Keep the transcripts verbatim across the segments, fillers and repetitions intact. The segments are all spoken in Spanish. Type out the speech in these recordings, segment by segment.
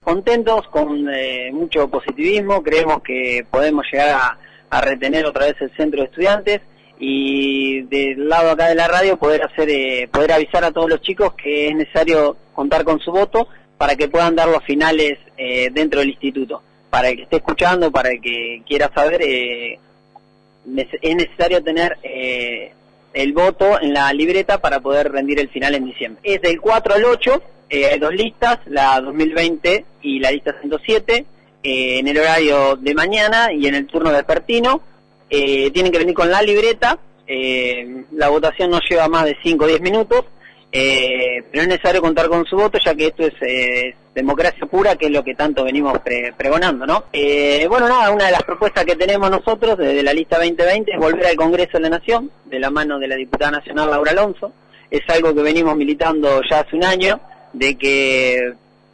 contentos, con eh, mucho positivismo, creemos que podemos llegar a, a retener otra vez el centro de estudiantes y del lado acá de la radio poder hacer eh, poder avisar a todos los chicos que es necesario contar con su voto para que puedan dar los finales eh, dentro del instituto. Para el que esté escuchando, para el que quiera saber, eh, es necesario tener eh, el voto en la libreta para poder rendir el final en diciembre. Es del cuatro al ocho, eh, hay dos listas, la dos mil veinte y la lista ciento siete, eh, en el horario de mañana y en el turno vespertino. Eh, tienen que venir con la libreta, eh, la votación no lleva más de cinco o diez minutos, eh, pero es necesario contar con su voto, ya que esto es eh, democracia pura, que es lo que tanto venimos pre pregonando, ¿no? Eh, bueno, nada, una de las propuestas que tenemos nosotros desde la lista veinte veinte es volver al Congreso de la Nación, de la mano de la diputada nacional Laura Alonso. Es algo que venimos militando ya hace un año, de que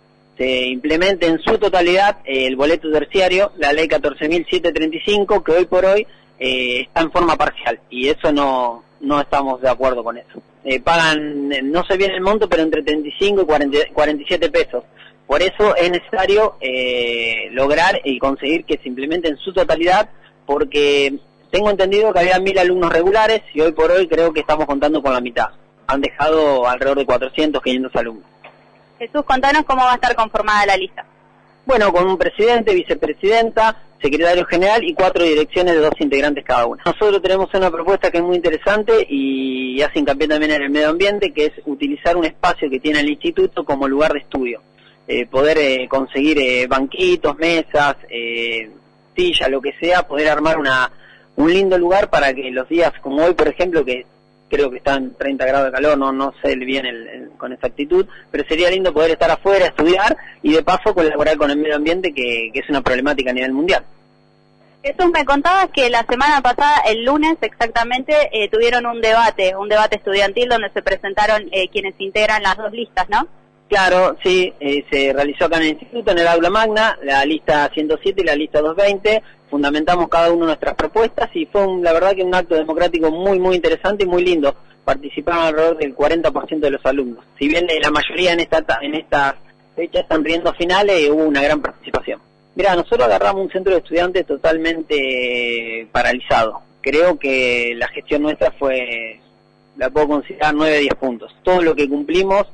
se implemente en su totalidad eh, el boleto terciario, la ley catorce mil setecientos treinta y cinco, que hoy por hoy eh, está en forma parcial, y eso no, no estamos de acuerdo con eso. Eh, pagan, no sé bien el monto, pero entre treinta y cinco y cuarenta y siete pesos. Por eso es necesario eh, lograr y conseguir que se implemente en su totalidad, porque tengo entendido que había mil alumnos regulares y hoy por hoy creo que estamos contando con la mitad. Han dejado alrededor de cuatrocientos, quinientos alumnos. Jesús, contanos cómo va a estar conformada la lista. Bueno, con un presidente, vicepresidenta, secretario general y cuatro direcciones de dos integrantes cada una. Nosotros tenemos una propuesta que es muy interesante y hace hincapié también en el medio ambiente, que es utilizar un espacio que tiene el instituto como lugar de estudio. Eh, poder eh, conseguir eh, banquitos, mesas, eh, sillas, lo que sea, poder armar una un lindo lugar para que los días como hoy, por ejemplo, que creo que están treinta grados de calor, no no sé bien el, el, con exactitud, pero sería lindo poder estar afuera, estudiar y de paso colaborar con el medio ambiente, que, que es una problemática a nivel mundial. Jesús, me contabas que la semana pasada, el lunes exactamente, eh, tuvieron un debate, un debate estudiantil donde se presentaron eh, quienes integran las dos listas, ¿no? Claro, sí, eh, se realizó acá en el instituto, en el aula magna, la lista ciento siete y la lista doscientos veinte, fundamentamos cada uno nuestras propuestas y fue un, la verdad que un acto democrático muy muy interesante y muy lindo. Participaron alrededor del cuarenta por ciento de los alumnos. Si bien eh, la mayoría en esta en estas fechas están riendo finales, eh, hubo una gran participación. Mira, nosotros agarramos un centro de estudiantes totalmente eh, paralizado. Creo que la gestión nuestra fue, la puedo considerar nueve a diez puntos. Todo lo que cumplimos,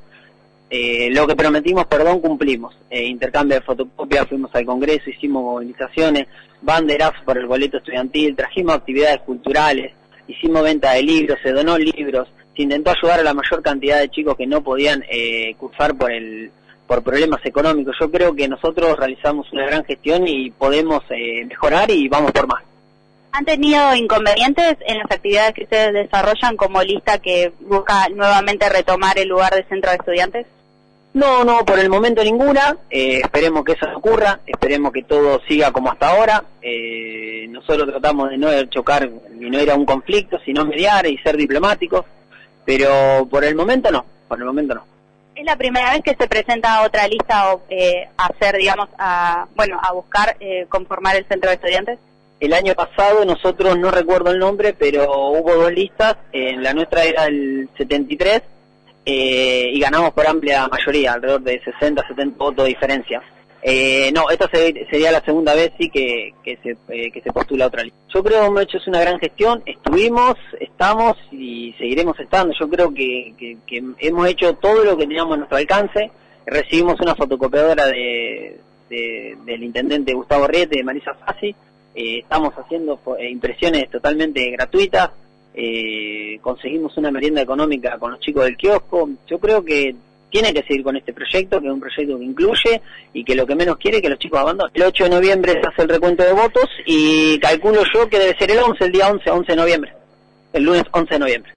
Eh, lo que prometimos, perdón, cumplimos. Eh, intercambio de fotocopias, fuimos al Congreso, hicimos movilizaciones, banderazos por el boleto estudiantil, trajimos actividades culturales, hicimos venta de libros, se donó libros, se intentó ayudar a la mayor cantidad de chicos que no podían eh, cursar por el por problemas económicos. Yo creo que nosotros realizamos una gran gestión y podemos eh, mejorar y vamos por más. ¿Han tenido inconvenientes en las actividades que ustedes desarrollan como lista que busca nuevamente retomar el lugar de centro de estudiantes? No, no, por el momento ninguna. Eh, esperemos que eso no ocurra, esperemos que todo siga como hasta ahora. Eh, nosotros tratamos de no chocar y no ir a un conflicto, sino mediar y ser diplomáticos, pero por el momento no, por el momento no. ¿Es la primera vez que se presenta otra lista o eh, a hacer, digamos, a bueno, a buscar eh, conformar el centro de estudiantes? El año pasado nosotros, no recuerdo el nombre, pero hubo dos listas, en la nuestra era el setenta y tres, eh, y ganamos por amplia mayoría, alrededor de sesenta, setenta votos de diferencia. Eh, no, esta sería la segunda vez sí que, que, se, eh, que se postula otra lista. Yo creo que hemos hecho una gran gestión, estuvimos, estamos y seguiremos estando. Yo creo que, que, que hemos hecho todo lo que teníamos a nuestro alcance. Recibimos una fotocopiadora de, de, del intendente Gustavo Riete, de Marisa Fassi. Eh, estamos haciendo eh, impresiones totalmente gratuitas, eh, conseguimos una merienda económica con los chicos del kiosco. Yo creo que tiene que seguir con este proyecto, que es un proyecto que incluye y que lo que menos quiere es que los chicos abandonen. El ocho de noviembre se hace el recuento de votos y calculo yo que debe ser el once, el día once, once de noviembre, el lunes once de noviembre.